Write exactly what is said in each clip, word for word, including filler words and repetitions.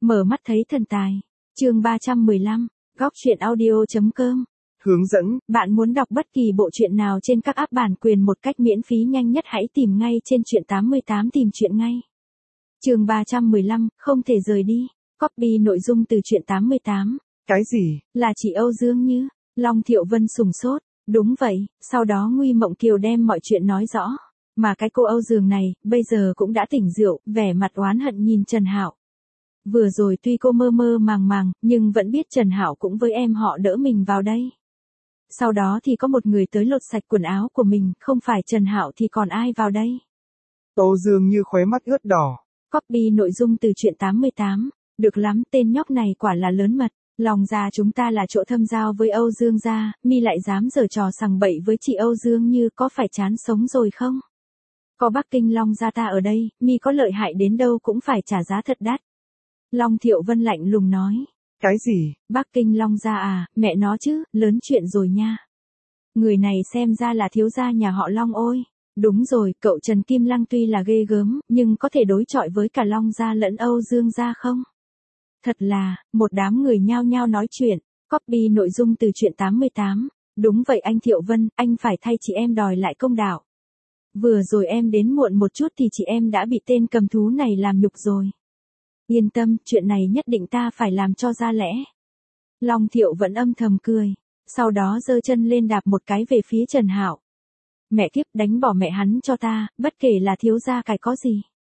Mở mắt thấy thần tài. Chương ba trăm mười lăm, góc truyện audio chấm com. Hướng dẫn. Bạn muốn đọc bất kỳ bộ truyện nào trên các app bản quyền một cách miễn phí nhanh nhất hãy tìm ngay trên truyện tám mươi tám tìm truyện ngay. Chương ba trăm mười lăm, không thể rời đi. Copy nội dung từ truyện tám mươi tám. Cái gì? Là chị Âu Dương Như. Long Thiệu Vân sùng sốt. Đúng vậy, sau đó Nguy Mộng Kiều đem mọi chuyện nói rõ. Mà cái cô Âu Dương này, bây giờ cũng đã tỉnh rượu, vẻ mặt oán hận nhìn Trần Hạo. Vừa rồi tuy cô mơ mơ màng màng, nhưng vẫn biết Trần Hạo cũng với em họ đỡ mình vào đây. Sau đó thì có một người tới lột sạch quần áo của mình, không phải Trần Hạo thì còn ai vào đây. Âu Dương Như khóe mắt ướt đỏ. Copy nội dung từ truyện tám mươi tám. Được lắm, tên nhóc này quả là lớn mật. Lòng gia chúng ta là chỗ thâm giao với Âu Dương gia, mi lại dám giở trò sằng bậy với chị Âu Dương Như, có phải chán sống rồi không? Có Bắc Kinh Long gia ta ở đây, mi có lợi hại đến đâu cũng phải trả giá thật đắt. Long Thiệu Vân lạnh lùng nói. Cái gì? Bắc Kinh Long gia à, mẹ nó chứ, lớn chuyện rồi nha. Người này xem ra là thiếu gia nhà họ Long ôi. Đúng rồi, cậu Trần Kim Lăng tuy là ghê gớm, nhưng có thể đối chọi với cả Long gia lẫn Âu Dương gia không? Thật là, một đám người nhao nhao nói chuyện. Copy nội dung từ truyện tám mươi tám. Đúng vậy anh Thiệu Vân, anh phải thay chị em đòi lại công đạo. Vừa rồi em đến muộn một chút thì chị em đã bị tên cầm thú này làm nhục rồi. Yên tâm, chuyện này nhất định ta phải làm cho ra lẽ. Long Thiệu vẫn âm thầm cười. Sau đó giơ chân lên đạp một cái về phía Trần Hạo. Mẹ kiếp, đánh bỏ mẹ hắn cho ta, bất kể là thiếu gia cái có gì.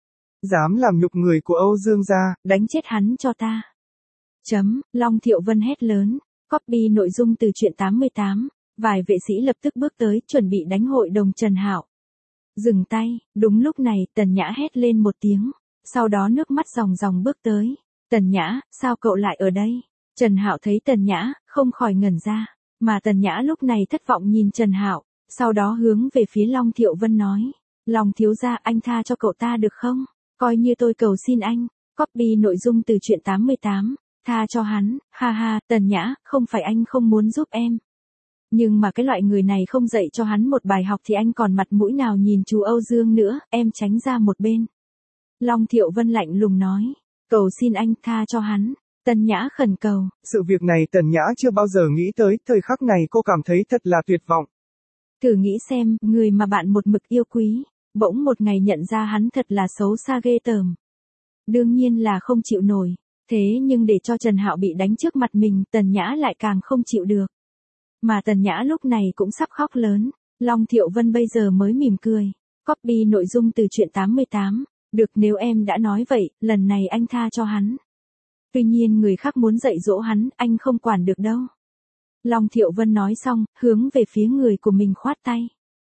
Dám làm nhục người của Âu Dương gia, đánh chết hắn cho ta. Chấm, Long Thiệu Vân hét lớn. Copy nội dung từ truyện tám mươi tám. Vài vệ sĩ lập tức bước tới, chuẩn bị đánh hội đồng Trần Hạo. Dừng tay, đúng lúc này, Tần Nhã hét lên một tiếng. Sau đó nước mắt ròng ròng bước tới. Tần Nhã, sao cậu lại ở đây? Trần Hạo thấy Tần Nhã, không khỏi ngẩn ra. Mà Tần Nhã lúc này thất vọng nhìn Trần Hạo, sau đó hướng về phía Long Thiệu Vân nói. Long thiếu gia, anh tha cho cậu ta được không? Coi như tôi cầu xin anh. Copy nội dung từ truyện tám mươi tám. Tha cho hắn, ha ha, Tần Nhã, không phải anh không muốn giúp em. Nhưng mà cái loại người này không dạy cho hắn một bài học thì anh còn mặt mũi nào nhìn chú Âu Dương nữa, em tránh ra một bên. Long Thiệu Vân lạnh lùng nói. Cầu xin anh tha cho hắn. Tần Nhã khẩn cầu. Sự việc này Tần Nhã chưa bao giờ nghĩ tới, thời khắc này cô cảm thấy thật là tuyệt vọng. Thử nghĩ xem, người mà bạn một mực yêu quý, bỗng một ngày nhận ra hắn thật là xấu xa ghê tởm. Đương nhiên là không chịu nổi. Thế nhưng để cho Trần Hạo bị đánh trước mặt mình, Tần Nhã lại càng không chịu được. Mà Tần Nhã lúc này cũng sắp khóc lớn. Long Thiệu Vân bây giờ mới mỉm cười. Copy nội dung từ truyện tám mươi tám. Được, nếu em đã nói vậy, lần này anh tha cho hắn. Tuy nhiên người khác muốn dạy dỗ hắn, anh không quản được đâu. Long Thiệu Vân nói xong, hướng về phía người của mình khoát tay.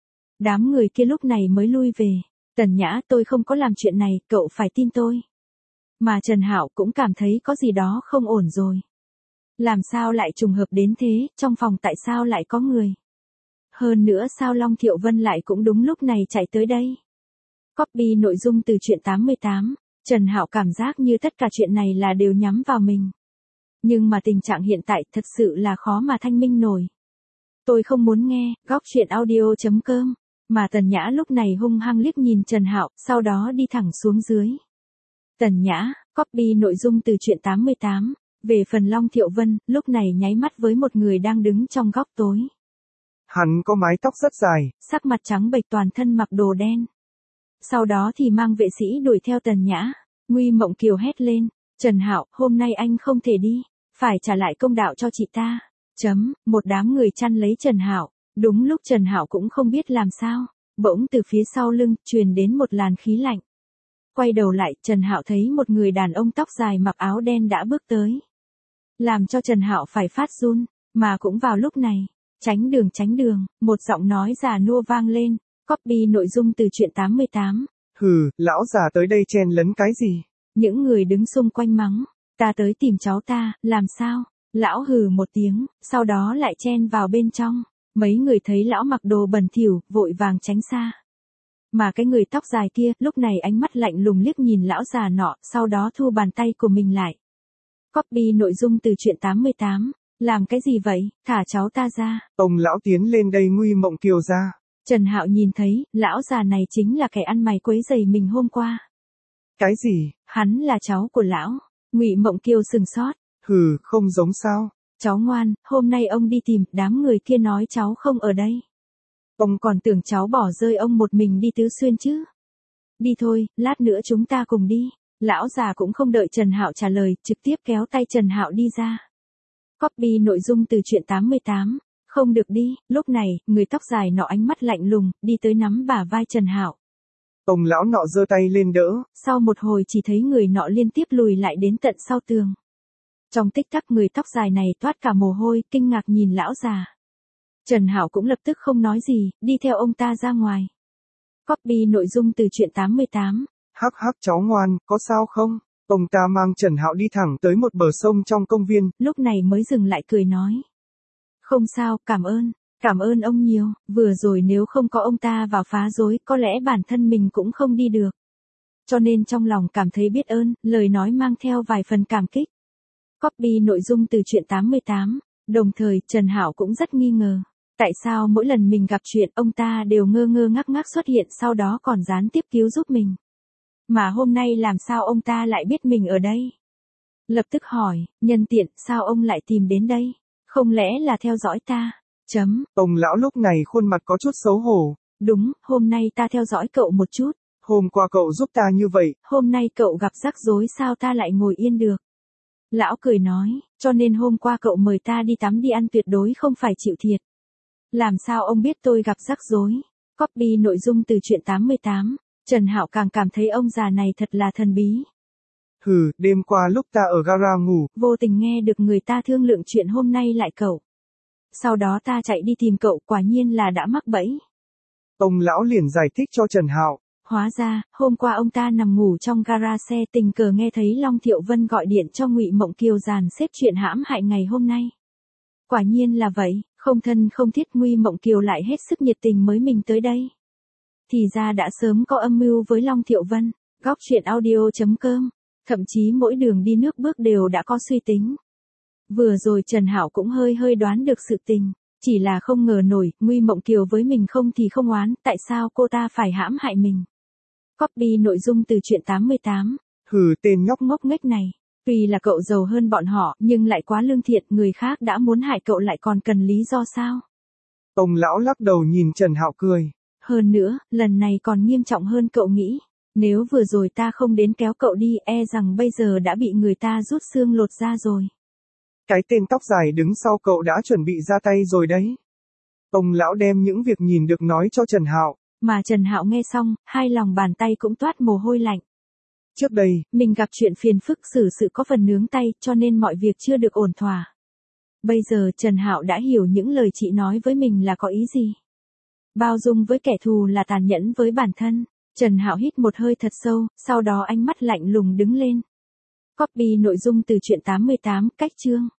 Đám người kia lúc này mới lui về. Tần Nhã, tôi không có làm chuyện này, cậu phải tin tôi. Mà Trần Hạo cũng cảm thấy có gì đó không ổn rồi. Làm sao lại trùng hợp đến thế, trong phòng tại sao lại có người? Hơn nữa sao Long Thiệu Vân lại cũng đúng lúc này chạy tới đây? Copy nội dung từ truyện tám mươi tám. Trần Hạo cảm giác như tất cả chuyện này là đều nhắm vào mình. Nhưng mà tình trạng hiện tại thật sự là khó mà thanh minh nổi. Tôi không muốn nghe, góc truyện audio chấm com. Mà Tần Nhã lúc này hung hăng liếc nhìn Trần Hạo, sau đó đi thẳng xuống dưới. Tần Nhã, copy nội dung từ truyện tám mươi tám. Về phần Long Thiệu Vân, lúc này nháy mắt với một người đang đứng trong góc tối. Hắn có mái tóc rất dài, sắc mặt trắng bệch, toàn thân mặc đồ đen. Sau đó thì mang vệ sĩ đuổi theo Tần Nhã. Nguy Mộng Kiều hét lên. Trần Hạo, hôm nay anh không thể đi. Phải trả lại công đạo cho chị ta. Chấm, một đám người chăn lấy Trần Hạo. Đúng lúc Trần Hạo cũng không biết làm sao. Bỗng từ phía sau lưng, truyền đến một làn khí lạnh. Quay đầu lại, Trần Hạo thấy một người đàn ông tóc dài mặc áo đen đã bước tới. Làm cho Trần Hạo phải phát run. Mà cũng vào lúc này. Tránh đường tránh đường, một giọng nói già nua vang lên. Copy nội dung từ truyện tám mươi tám. Hừ, lão già tới đây chen lấn cái gì? Những người đứng xung quanh mắng. Ta tới tìm cháu ta, làm sao? Lão hừ một tiếng, sau đó lại chen vào bên trong. Mấy người thấy lão mặc đồ bẩn thỉu, vội vàng tránh xa. Mà cái người tóc dài kia, lúc này ánh mắt lạnh lùng liếc nhìn lão già nọ, sau đó thu bàn tay của mình lại. Copy nội dung từ truyện tám mươi tám. Làm cái gì vậy, thả cháu ta ra. Ông lão tiến lên đây Nguy Mộng Kiều ra. Trần Hạo nhìn thấy, lão già này chính là kẻ ăn mày quấy rầy mình hôm qua. Cái gì? Hắn là cháu của lão. Ngụy Mộng Kiều sừng sốt. Hừ, không giống sao. Cháu ngoan, hôm nay ông đi tìm, đám người kia nói cháu không ở đây. Ông còn tưởng cháu bỏ rơi ông một mình đi Tứ Xuyên chứ. Đi thôi, lát nữa chúng ta cùng đi. Lão già cũng không đợi Trần Hạo trả lời, trực tiếp kéo tay Trần Hạo đi ra. Copy nội dung từ truyện tám mươi tám. Không được đi, lúc này, người tóc dài nọ ánh mắt lạnh lùng, đi tới nắm bả vai Trần Hạo. Ông lão nọ giơ tay lên đỡ. Sau một hồi chỉ thấy người nọ liên tiếp lùi lại đến tận sau tường. Trong tích tắc người tóc dài này toát cả mồ hôi, kinh ngạc nhìn lão già. Trần Hạo cũng lập tức không nói gì, đi theo ông ta ra ngoài. Copy nội dung từ truyện tám mươi tám. Hắc hắc cháu ngoan, có sao không? Ông ta mang Trần Hạo đi thẳng tới một bờ sông trong công viên. Lúc này mới dừng lại cười nói. Không sao, cảm ơn, cảm ơn ông nhiều, vừa rồi nếu không có ông ta vào phá rối, có lẽ bản thân mình cũng không đi được. Cho nên trong lòng cảm thấy biết ơn, lời nói mang theo vài phần cảm kích. Copy nội dung từ truyện tám mươi tám. Đồng thời, Trần Hạo cũng rất nghi ngờ. Tại sao mỗi lần mình gặp chuyện ông ta đều ngơ ngơ ngác ngác xuất hiện sau đó còn gián tiếp cứu giúp mình. Mà hôm nay làm sao ông ta lại biết mình ở đây? Lập tức hỏi, nhân tiện, sao ông lại tìm đến đây? Không lẽ là theo dõi ta? Chấm. Ông lão lúc này khuôn mặt có chút xấu hổ. Đúng, hôm nay ta theo dõi cậu một chút. Hôm qua cậu giúp ta như vậy. Hôm nay cậu gặp rắc rối sao ta lại ngồi yên được? Lão cười nói, cho nên hôm qua cậu mời ta đi tắm đi ăn tuyệt đối không phải chịu thiệt. Làm sao ông biết tôi gặp rắc rối? Copy nội dung từ truyện tám mươi tám. Trần Hạo càng cảm thấy ông già này thật là thần bí. Hừ, đêm qua lúc ta ở gara ngủ, vô tình nghe được người ta thương lượng chuyện hôm nay lại cậu. Sau đó ta chạy đi tìm cậu, quả nhiên là đã mắc bẫy. Ông lão liền giải thích cho Trần Hạo. Hóa ra, hôm qua ông ta nằm ngủ trong gara xe tình cờ nghe thấy Long Thiệu Vân gọi điện cho Ngụy Mộng Kiều dàn xếp chuyện hãm hại ngày hôm nay. Quả nhiên là vậy, không thân không thiết Ngụy Mộng Kiều lại hết sức nhiệt tình mới mình tới đây. Thì ra đã sớm có âm mưu với Long Thiệu Vân. Góc truyện audio chấm com. Thậm chí mỗi đường đi nước bước đều đã có suy tính. Vừa rồi Trần Hạo cũng hơi hơi đoán được sự tình. Chỉ là không ngờ nổi, Ngụy Mộng Kiều với mình không thì không oán, tại sao cô ta phải hãm hại mình. Copy nội dung từ truyện tám mươi tám. Hừ, tên nhóc ngốc nghếch này. Tuy là cậu giàu hơn bọn họ, nhưng lại quá lương thiện, người khác đã muốn hại cậu lại còn cần lý do sao? Ông lão lắc đầu nhìn Trần Hạo cười. Hơn nữa, lần này còn nghiêm trọng hơn cậu nghĩ. Nếu vừa rồi ta không đến kéo cậu đi, e rằng bây giờ đã bị người ta rút xương lột ra rồi. Cái tên tóc dài đứng sau cậu đã chuẩn bị ra tay rồi đấy. Ông lão đem những việc nhìn được nói cho Trần Hạo. Mà Trần Hạo nghe xong, hai lòng bàn tay cũng toát mồ hôi lạnh. Trước đây, mình gặp chuyện phiền phức xử sự có phần nướng tay, cho nên mọi việc chưa được ổn thỏa. Bây giờ Trần Hạo đã hiểu những lời chị nói với mình là có ý gì. Bao dung với kẻ thù là tàn nhẫn với bản thân. Trần Hạo hít một hơi thật sâu, sau đó ánh mắt lạnh lùng đứng lên. Copy nội dung từ truyện tám mươi tám, cách chương.